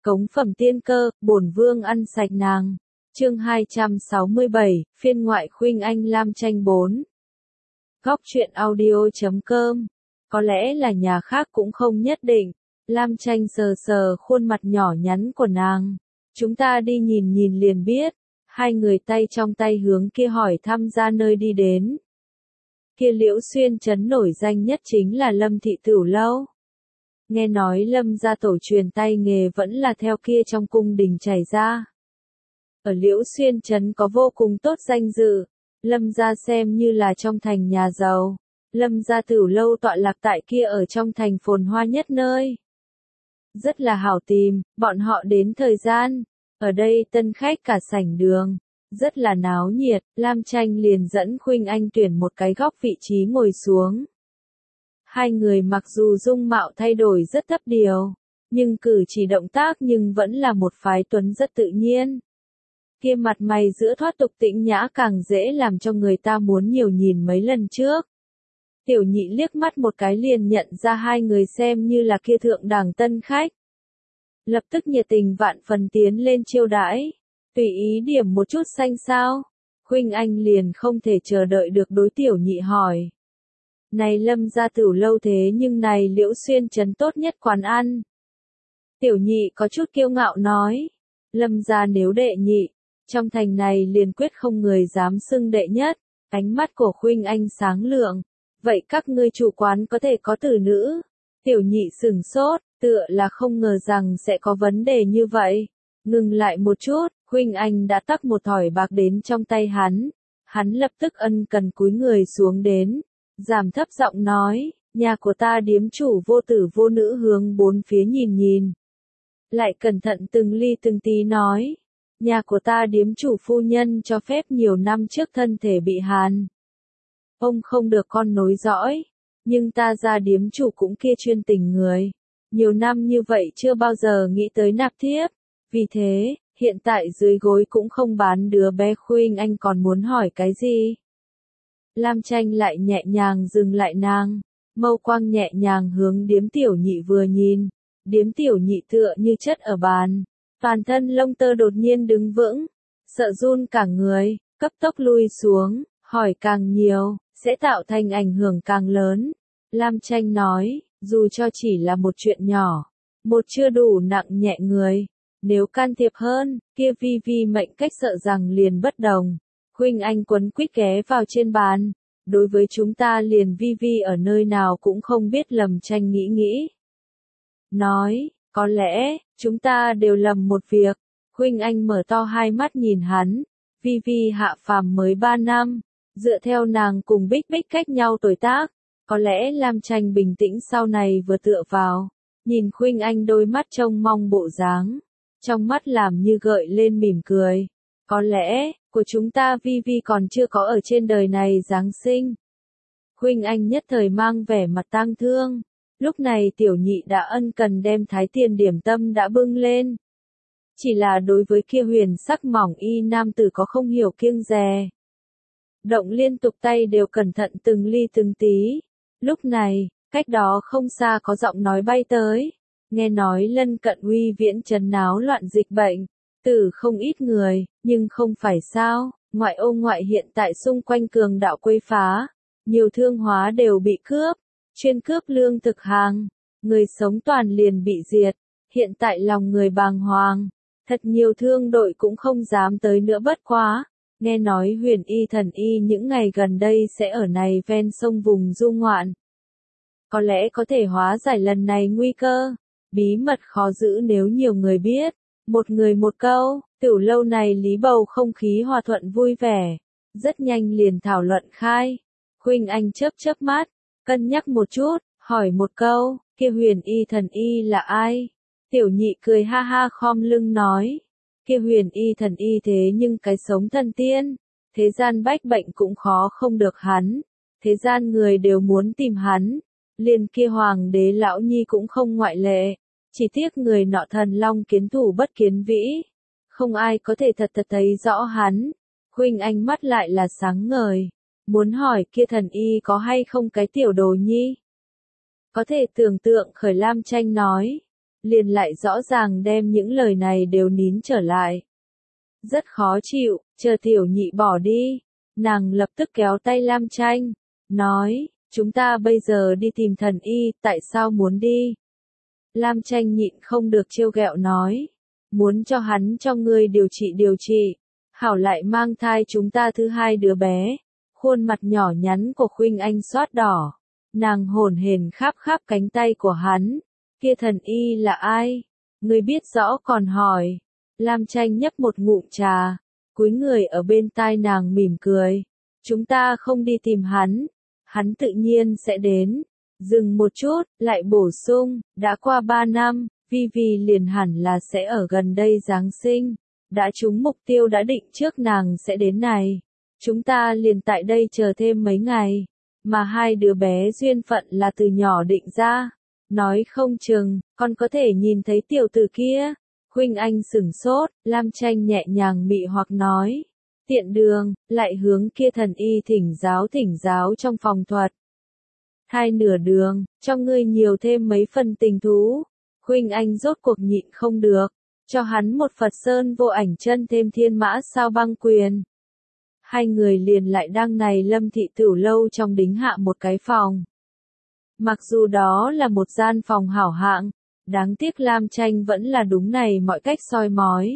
Cống phẩm tiên cơ, bổn vương ăn sạch nàng. Chương 267, phiên ngoại Khuynh Anh Lam Tranh 4. Góc truyện audio.com. Có lẽ là nhà khác cũng không nhất định. Lam Tranh sờ sờ khuôn mặt nhỏ nhắn của nàng. Chúng ta đi nhìn nhìn liền biết. Hai người tay trong tay hướng kia hỏi thăm ra nơi đi đến. Kia Liễu Xuyên trấn nổi danh nhất chính là Lâm Thị Tửu Lâu. Nghe nói Lâm gia tổ truyền tay nghề vẫn là theo kia trong cung đình chảy ra. Ở Liễu Xuyên trấn có vô cùng tốt danh dự, Lâm gia xem như là trong thành nhà giàu. Lâm gia Tửu Lâu tọa lạc tại kia ở trong thành phồn hoa nhất nơi. Rất là hảo tìm, bọn họ đến thời gian, ở đây tân khách cả sảnh đường, rất là náo nhiệt. Lam Tranh liền dẫn Khuynh Anh tuyển một cái góc vị trí ngồi xuống. Hai người mặc dù dung mạo thay đổi rất thấp điều, nhưng cử chỉ động tác nhưng vẫn là một phái tuấn rất tự nhiên. Kia mặt mày giữa thoát tục tĩnh nhã càng dễ làm cho người ta muốn nhiều nhìn mấy lần trước. Tiểu Nhị liếc mắt một cái liền nhận ra hai người xem như là kia thượng đẳng tân khách. Lập tức nhiệt tình vạn phần tiến lên chiêu đãi, tùy ý điểm một chút xanh sao. Khuynh Anh liền không thể chờ đợi được đối Tiểu Nhị hỏi. Này Lâm gia Tửu Lâu thế nhưng này Liễu Xuyên trấn tốt nhất quán ăn. Tiểu Nhị có chút kiêu ngạo nói, Lâm gia nếu đệ nhị, trong thành này liền quyết không người dám xưng đệ nhất. Ánh mắt của Khuynh Anh sáng lượng, vậy các ngươi chủ quán có thể có tử nữ? Tiểu Nhị sửng sốt, tựa là không ngờ rằng sẽ có vấn đề như vậy. Ngừng lại một chút, Khuynh Anh đã tắc một thỏi bạc đến trong tay hắn. Hắn lập tức ân cần cúi người xuống đến, giảm thấp giọng nói, nhà của ta điếm chủ vô tử vô nữ hướng bốn phía nhìn nhìn. Lại cẩn thận từng ly từng tí nói, nhà của ta điếm chủ phu nhân cho phép nhiều năm trước thân thể bị hàn. Ông không được con nối dõi, nhưng ta ra điếm chủ cũng kia chuyên tình người. Nhiều năm như vậy chưa bao giờ nghĩ tới nạp thiếp. Vì thế, hiện tại dưới gối cũng không bán đứa bé. Khuynh Anh còn muốn hỏi cái gì? Lam Tranh lại nhẹ nhàng dừng lại nàng, mâu quang nhẹ nhàng hướng điếm Tiểu Nhị vừa nhìn. Điếm Tiểu Nhị tựa như chất ở bàn, toàn thân lông tơ đột nhiên đứng vững, sợ run cả người, cấp tốc lui xuống, hỏi càng nhiều, sẽ tạo thành ảnh hưởng càng lớn. Lam Tranh nói, dù cho chỉ là một chuyện nhỏ, một chưa đủ nặng nhẹ người, nếu can thiệp hơn, kia vi vi mệnh cách sợ rằng liền bất đồng. Khuynh Anh quấn quýt ghé vào trên bàn, đối với chúng ta liền vi vi ở nơi nào cũng không biết. Lầm Tranh nghĩ. Nói, có lẽ, chúng ta đều lầm một việc. Khuynh Anh mở to hai mắt nhìn hắn, vi vi hạ phàm mới 3 năm, dựa theo nàng cùng Bích Bích cách nhau tuổi tác. Có lẽ Lam Tranh bình tĩnh sau này vừa tựa vào, nhìn Khuynh Anh đôi mắt trông mong bộ dáng, trong mắt làm như gợi lên mỉm cười. Có lẽ, của chúng ta vi vi còn chưa có ở trên đời này giáng sinh. Khuynh Anh nhất thời mang vẻ mặt tang thương. Lúc này Tiểu Nhị đã ân cần đem thái tiền điểm tâm đã bưng lên. Chỉ là đối với kia huyền sắc mỏng y nam tử có không hiểu kiêng dè. Động liên tục tay đều cẩn thận từng ly từng tí. Lúc này, cách đó không xa có giọng nói bay tới. Nghe nói lân cận Huy Viễn trấn náo loạn dịch bệnh, tử không ít người, nhưng không phải sao, ngoại ô ngoại hiện tại xung quanh cường đạo quấy phá, nhiều thương hóa đều bị cướp, chuyên cướp lương thực hàng, người sống toàn liền bị diệt, hiện tại lòng người bàng hoàng, thật nhiều thương đội cũng không dám tới nữa. Bất quá, nghe nói Huyền Y thần y những ngày gần đây sẽ ở này ven sông vùng du ngoạn. Có lẽ có thể hóa giải lần này nguy cơ, bí mật khó giữ nếu nhiều người biết. Một người một câu, Tửu Lâu này lý bầu không khí hòa thuận vui vẻ, rất nhanh liền thảo luận khai. Khuynh Anh chớp mắt, cân nhắc một chút, hỏi một câu, kia Huyền Y thần y là ai? Tiểu Nhị cười ha ha khom lưng nói, kia Huyền Y thần y thế nhưng cái sống thần tiên, thế gian bách bệnh cũng khó không được hắn, thế gian người đều muốn tìm hắn, liền kia Hoàng đế lão nhi cũng không ngoại lệ. Chỉ tiếc người nọ thần long kiến thủ bất kiến vĩ, không ai có thể thật thấy rõ hắn. Khuynh Anh mắt lại là sáng ngời, muốn hỏi kia thần y có hay không cái tiểu đồ nhi. Có thể tưởng tượng khởi. Lam Tranh nói, liền lại rõ ràng đem những lời này đều nín trở lại. Rất khó chịu, chờ tiểu nhị bỏ đi, nàng lập tức kéo tay Lam Tranh, nói, chúng ta bây giờ đi tìm thần y, tại sao muốn đi? Lam Tranh nhịn không được trêu ghẹo nói, muốn cho hắn cho ngươi điều trị, hảo lại mang thai chúng ta thứ hai đứa bé. Khuôn mặt nhỏ nhắn của Khuynh Anh xoát đỏ, nàng hổn hển kháp cánh tay của hắn, kia thần y là ai? Ngươi biết rõ còn hỏi. Lam Tranh nhấp một ngụm trà, cúi người ở bên tai nàng mỉm cười, chúng ta không đi tìm hắn tự nhiên sẽ đến. Dừng một chút, lại bổ sung, đã qua 3 năm, Vi liền hẳn là sẽ ở gần đây Giáng sinh, đã trúng mục tiêu đã định trước nàng sẽ đến này. Chúng ta liền tại đây chờ thêm mấy ngày, mà hai đứa bé duyên phận là từ nhỏ định ra, nói không chừng, con có thể nhìn thấy tiểu tử kia. Khuynh Anh sửng sốt, Lam Tranh nhẹ nhàng mị hoặc nói, tiện đường, lại hướng kia thần y thỉnh giáo trong phòng thuật. Hai nửa đường, cho ngươi nhiều thêm mấy phần tình thú. Khuynh Anh rốt cuộc nhịn không được, cho hắn một Phật sơn vô ảnh chân thêm thiên mã sao băng quyền. Hai người liền lại đăng này Lâm thị tửu lâu trong đính hạ một cái phòng. Mặc dù đó là một gian phòng hảo hạng, đáng tiếc Lam Tranh vẫn là đúng này mọi cách soi mói.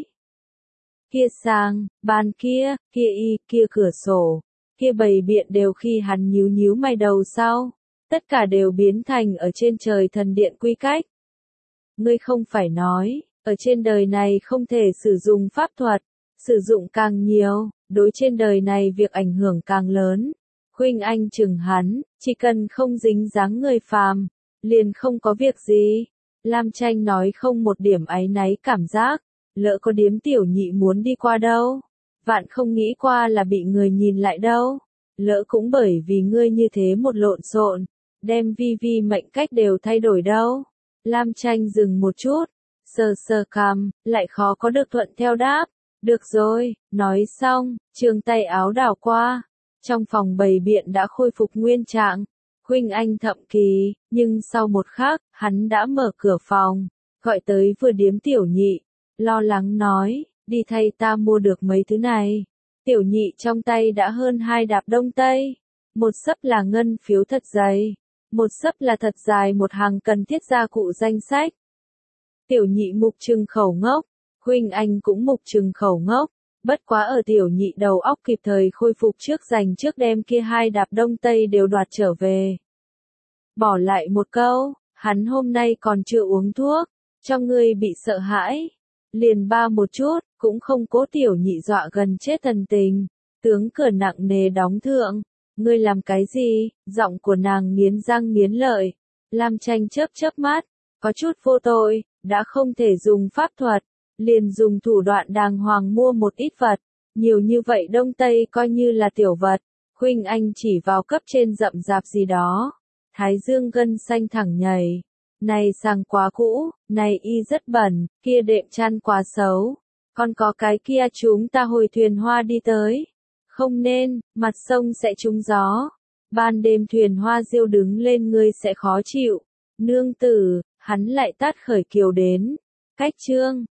Kia sang, bàn kia, kia y, kia cửa sổ, kia bày biện đều khi hắn nhíu mày đầu sau, tất cả đều biến thành ở trên trời thần điện quy cách. Ngươi không phải nói, ở trên đời này không thể sử dụng pháp thuật, sử dụng càng nhiều, đối trên đời này việc ảnh hưởng càng lớn. Khuynh Anh chừng hắn, chỉ cần không dính dáng người phàm, liền không có việc gì. Lam Tranh nói không một điểm áy náy cảm giác, lỡ có điếm tiểu nhị muốn đi qua đâu, vạn không nghĩ qua là bị người nhìn lại đâu, lỡ cũng bởi vì ngươi như thế một lộn xộn, đem Vi mệnh cách đều thay đổi đâu. Lam Tranh dừng một chút, sờ cằm, lại khó có được thuận theo đáp, được rồi, nói xong, trường tay áo đảo qua, trong phòng bày biện đã khôi phục nguyên trạng. Khuynh Anh thậm kỳ, nhưng sau một khắc, hắn đã mở cửa phòng, gọi tới vừa điếm tiểu nhị, lo lắng nói, đi thay ta mua được mấy thứ này. Tiểu nhị trong tay đã hơn 2 đạp đông tây, một xấp là ngân phiếu thật dày, một xấp là thật dài một hàng cần thiết gia cụ danh sách. Tiểu nhị mục trừng khẩu ngốc, Khuynh Anh cũng mục trừng khẩu ngốc. Bất quá ở tiểu nhị đầu óc kịp thời khôi phục trước dành trước đem kia 2 đạp đông tây đều đoạt trở về. Bỏ lại một câu, hắn hôm nay còn chưa uống thuốc, cho ngươi bị sợ hãi. Liền ba một chút, cũng không cố tiểu nhị dọa gần chết thần tình. Tướng cửa nặng nề đóng thượng, ngươi làm cái gì? Giọng của nàng nghiến răng nghiến lợi. Lam Tranh chớp mắt, có chút vô tội, đã không thể dùng pháp thuật. Liền dùng thủ đoạn đàng hoàng mua một ít vật, nhiều như vậy đông tây coi như là tiểu vật. Khuynh Anh chỉ vào cấp trên rậm rạp gì đó, thái dương gân xanh thẳng nhảy. Này sàng quá cũ, này y rất bẩn, kia đệm chăn quá xấu, còn có cái kia chúng ta hồi thuyền hoa đi tới. Không nên, mặt sông sẽ trúng gió. Ban đêm thuyền hoa diêu đứng lên ngươi sẽ khó chịu. Nương tử, hắn lại tát khởi kiều đến. Cách chương